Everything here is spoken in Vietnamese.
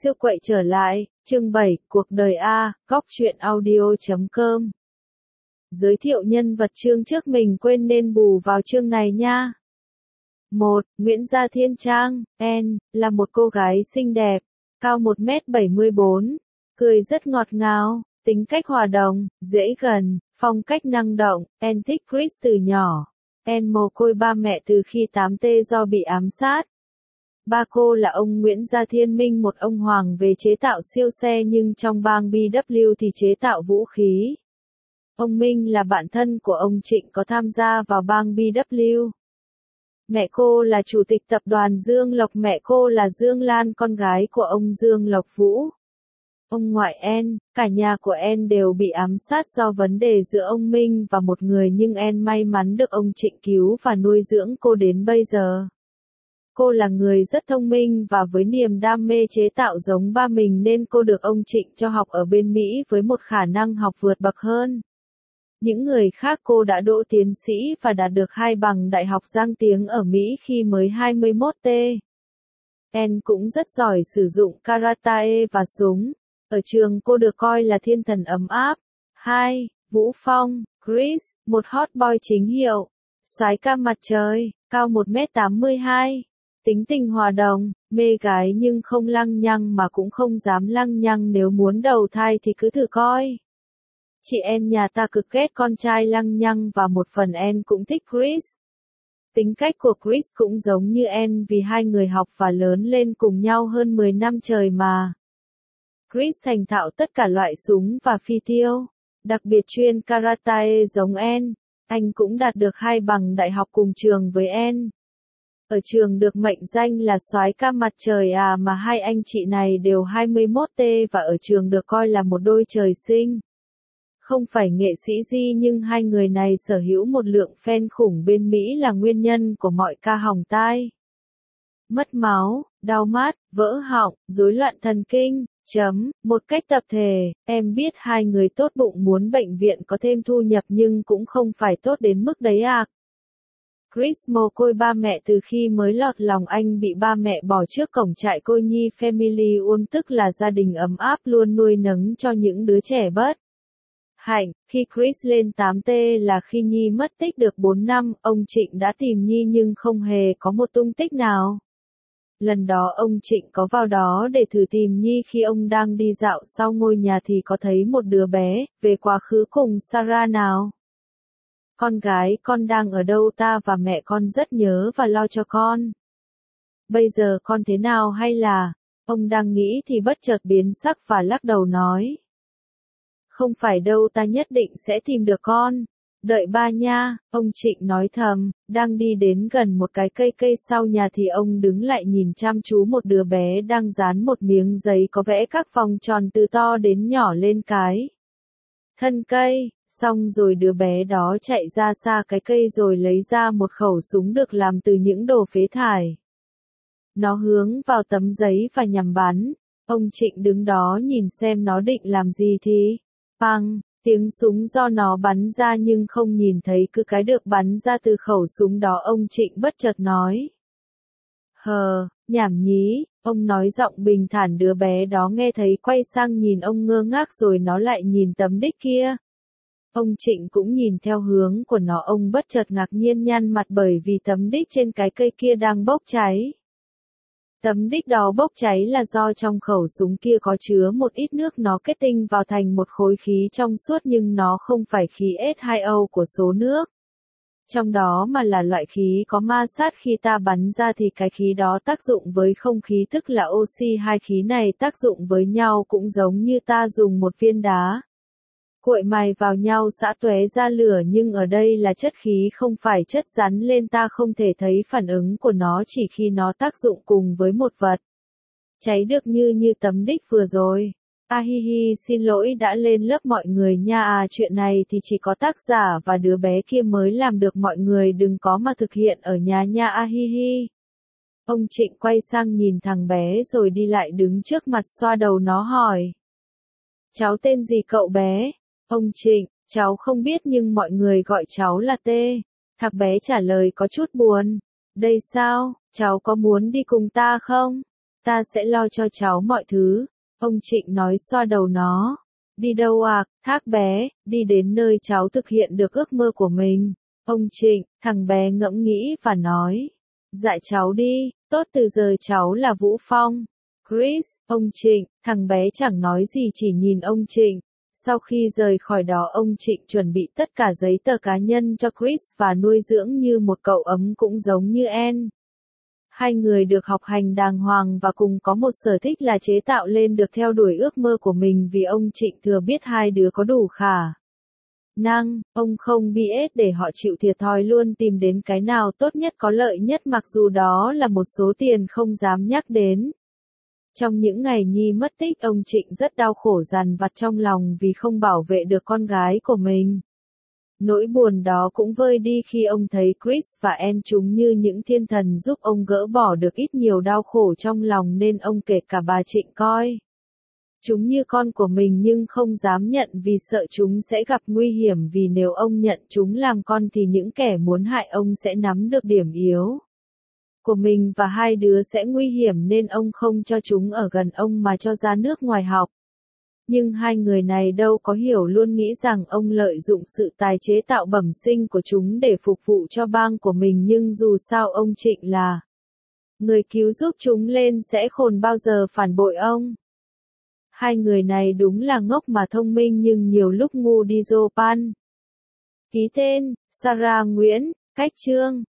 Siêu quậy trở lại, chương 7, cuộc đời A, góc truyện audio.com. Giới thiệu nhân vật chương trước mình quên nên bù vào chương này nha. 1. Nguyễn Gia Thiên Trang, N, là một cô gái xinh đẹp, cao 1m74, cười rất ngọt ngào, tính cách hòa đồng, dễ gần, phong cách năng động, N thích Chris từ nhỏ. N mồ côi ba mẹ từ khi 8T do bị ám sát. Ba cô là ông Nguyễn Gia Thiên Minh, một ông hoàng về chế tạo siêu xe nhưng trong bang BW thì chế tạo vũ khí. Ông Minh là bạn thân của ông Trịnh có tham gia vào bang BW. Mẹ cô là chủ tịch tập đoàn Dương Lộc, mẹ cô là Dương Lan, con gái của ông Dương Lộc Vũ. Ông ngoại N, cả nhà của N đều bị ám sát do vấn đề giữa ông Minh và một người, nhưng N may mắn được ông Trịnh cứu và nuôi dưỡng cô đến bây giờ. Cô là người rất thông minh và với niềm đam mê chế tạo giống ba mình nên cô được ông Trịnh cho học ở bên Mỹ với một khả năng học vượt bậc hơn những người khác. Cô đã đỗ tiến sĩ và đạt được 2 bằng đại học danh tiếng ở Mỹ khi mới 21T. N cũng rất giỏi sử dụng karate và súng. Ở trường cô được coi là thiên thần ấm áp. 2. Vũ Phong, Chris, một hot boy chính hiệu, soái ca mặt trời, cao 1m82. Tính tình hòa đồng, mê gái nhưng không lăng nhăng mà cũng không dám lăng nhăng, nếu muốn đầu thai thì cứ thử coi. Chị N nhà ta cực ghét con trai lăng nhăng và một phần N cũng thích Chris. Tính cách của Chris cũng giống như N vì hai người học và lớn lên cùng nhau hơn 10 năm trời mà. Chris thành thạo tất cả loại súng và phi tiêu, đặc biệt chuyên karate giống N. Anh cũng đạt được 2 bằng đại học cùng trường với N. Ở trường được mệnh danh là soái ca mặt trời mà hai anh chị này đều 21T và ở trường được coi là một đôi trời sinh. Không phải nghệ sĩ gì nhưng hai người này sở hữu một lượng fan khủng bên Mỹ là nguyên nhân của mọi ca hỏng tai, mất máu, đau mắt, vỡ họng, rối loạn thần kinh. Một cách tập thể, em biết hai người tốt bụng muốn bệnh viện có thêm thu nhập nhưng cũng không phải tốt đến mức đấy à. Chris mồ côi ba mẹ từ khi mới lọt lòng anh bị ba mẹ bỏ trước cổng trại cô nhi family home, tức là gia đình ấm áp luôn nuôi nấng cho những đứa trẻ bất hạnh. Khi Chris lên 8T là khi Nhi mất tích được 4 năm, ông Trịnh đã tìm Nhi nhưng không hề có một tung tích nào. Lần đó ông Trịnh có vào đó để thử tìm Nhi, khi ông đang đi dạo sau ngôi nhà thì có thấy một đứa bé, về quá khứ cùng Sarah nào. Con gái con đang ở đâu, ta và mẹ con rất nhớ và lo cho con. Bây giờ con thế nào hay là, ông đang nghĩ thì bất chợt biến sắc và lắc đầu nói. Không phải đâu, ta nhất định sẽ tìm được con. Đợi ba nha, ông Trịnh nói thầm, đang đi đến gần một cái cây sau nhà thì ông đứng lại nhìn chăm chú một đứa bé đang dán một miếng giấy có vẽ các vòng tròn từ to đến nhỏ lên cái thân cây. Xong rồi đứa bé đó chạy ra xa cái cây rồi lấy ra một khẩu súng được làm từ những đồ phế thải. Nó hướng vào tấm giấy và nhằm bắn. Ông Trịnh đứng đó nhìn xem nó định làm gì thì, bang, tiếng súng do nó bắn ra nhưng không nhìn thấy cứ cái được bắn ra từ khẩu súng đó. Ông Trịnh bất chợt nói. Nhảm nhí, ông nói giọng bình thản. Đứa bé đó nghe thấy quay sang nhìn ông ngơ ngác rồi nó lại nhìn tấm đích kia. Ông Trịnh cũng nhìn theo hướng của nó, ông bất chợt ngạc nhiên nhăn mặt bởi vì tấm đích trên cái cây kia đang bốc cháy. Tấm đích đó bốc cháy là do trong khẩu súng kia có chứa một ít nước, nó kết tinh vào thành một khối khí trong suốt nhưng nó không phải khí H2O của số nước trong đó mà là loại khí có ma sát. Khi ta bắn ra thì cái khí đó tác dụng với không khí, tức là oxy. Hai khí này tác dụng với nhau cũng giống như ta dùng một viên đá cuội mài vào nhau xả tóe ra lửa, nhưng ở đây là chất khí không phải chất rắn lên, ta không thể thấy phản ứng của nó chỉ khi nó tác dụng cùng với một vật cháy được như tấm đích vừa rồi. Ahihi, xin lỗi đã lên lớp mọi người nha. Chuyện này thì chỉ có tác giả và đứa bé kia mới làm được, mọi người đừng có mà thực hiện ở nhà nha. Ahihi. Ông Trịnh quay sang nhìn thằng bé rồi đi lại đứng trước mặt xoa đầu nó hỏi. Cháu tên gì cậu bé? Ông Trịnh, cháu không biết nhưng mọi người gọi cháu là T. Thằng bé trả lời có chút buồn. Đây sao, cháu có muốn đi cùng ta không? Ta sẽ lo cho cháu mọi thứ, ông Trịnh nói xoa đầu nó. Đi đâu à, Thác bé, đi đến nơi cháu thực hiện được ước mơ của mình. Ông Trịnh, thằng bé ngẫm nghĩ và nói. Dạy cháu đi, tốt từ giờ cháu là Vũ Phong. Chris, ông Trịnh, thằng bé chẳng nói gì chỉ nhìn ông Trịnh. Sau khi rời khỏi đó ông Trịnh chuẩn bị tất cả giấy tờ cá nhân cho Chris và nuôi dưỡng như một cậu ấm cũng giống như Anne. Hai người được học hành đàng hoàng và cùng có một sở thích là chế tạo lên được theo đuổi ước mơ của mình vì ông Trịnh thừa biết hai đứa có đủ khả năng, ông không BS để họ chịu thiệt thòi luôn tìm đến cái nào tốt nhất có lợi nhất mặc dù đó là một số tiền không dám nhắc đến. Trong những ngày Nhi mất tích ông Trịnh rất đau khổ dằn vặt trong lòng vì không bảo vệ được con gái của mình. Nỗi buồn đó cũng vơi đi khi ông thấy Chris và Anne chúng như những thiên thần giúp ông gỡ bỏ được ít nhiều đau khổ trong lòng nên ông kể cả bà Trịnh coi chúng như con của mình nhưng không dám nhận vì sợ chúng sẽ gặp nguy hiểm vì nếu ông nhận chúng làm con thì những kẻ muốn hại ông sẽ nắm được điểm yếu của mình và hai đứa sẽ nguy hiểm nên ông không cho chúng ở gần ông mà cho ra nước ngoài học. Nhưng hai người này đâu có hiểu luôn nghĩ rằng ông lợi dụng sự tài chế tạo bẩm sinh của chúng để phục vụ cho bang của mình nhưng dù sao ông Trịnh là người cứu giúp chúng lên sẽ khôn bao giờ phản bội ông. Hai người này đúng là ngốc mà thông minh nhưng nhiều lúc ngu đi Jopan. Ký tên, Sarah Nguyễn, cách chương.